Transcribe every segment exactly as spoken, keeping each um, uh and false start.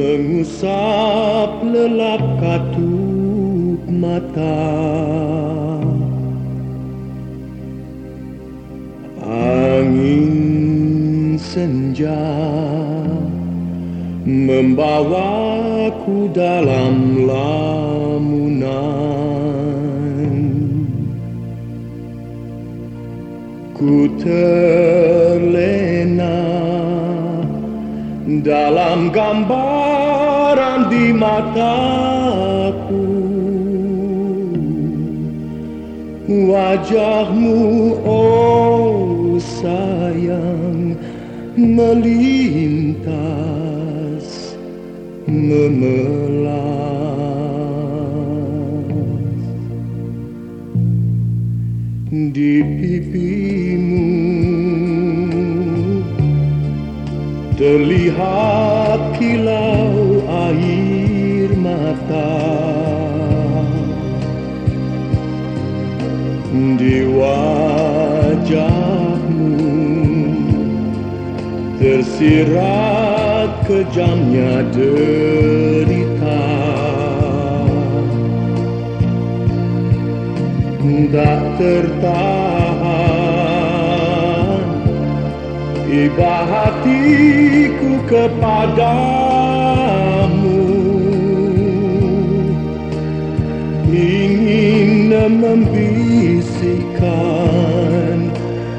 mengusap lelap katup mata. Angin senja membawaku dalam lamunan. Ku terlena dalam gambaran di mataku, wajahmu oh sayang melintas memelas di pipimu. Terlihat kilau air mata di wajahmu, tersirat kejamnya derita. Tak tertahan iba hatiku kepadamu, ingin membisikkan,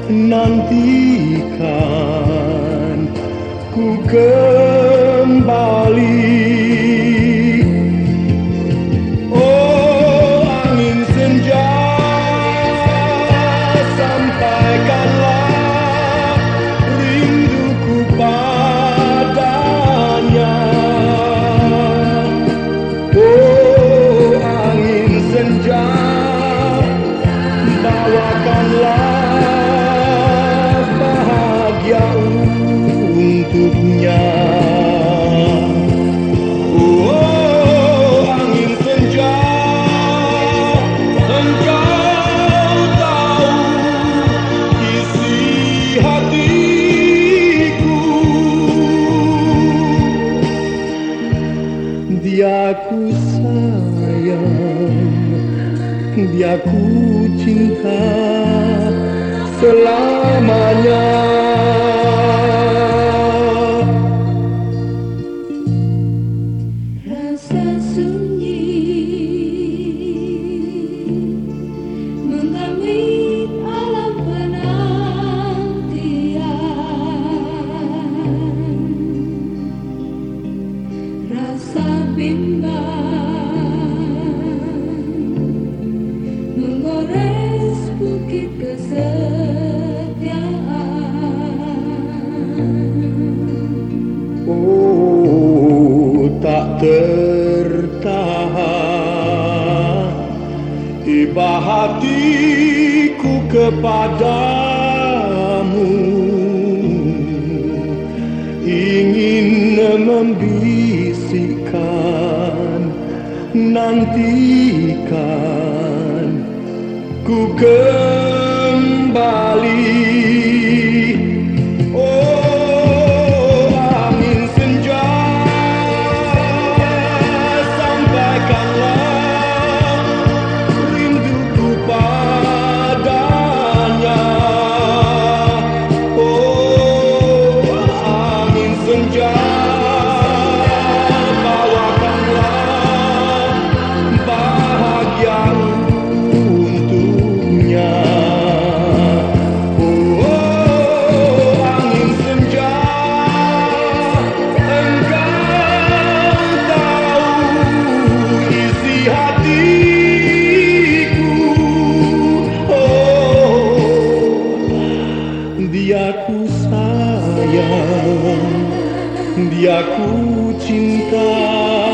nantikan ku kembali. Oh angin senja, sampaikanlah rinduku padanya. Oh angin senja, bawakanlah bahagia untuknya. Oh angin senja, engkau tahu isi hatiku. Dia ku sayang, dia ku cinta selamanya. Rasa sunyi mengambil alam penantian, rasa bimbang menggores bukit kesetiaan. Oh tak tertahan iba hatiku kepadamu, ingin membisikkan, nantikan ku kembali. Oh angin senja, sampaikanlah rinduku padanya. Oh angin senja, bawakanlah bahagia untuknya. Oh angin senja, engkau tahu isi hatiku. Oh dia ku sayang, dia ku cinta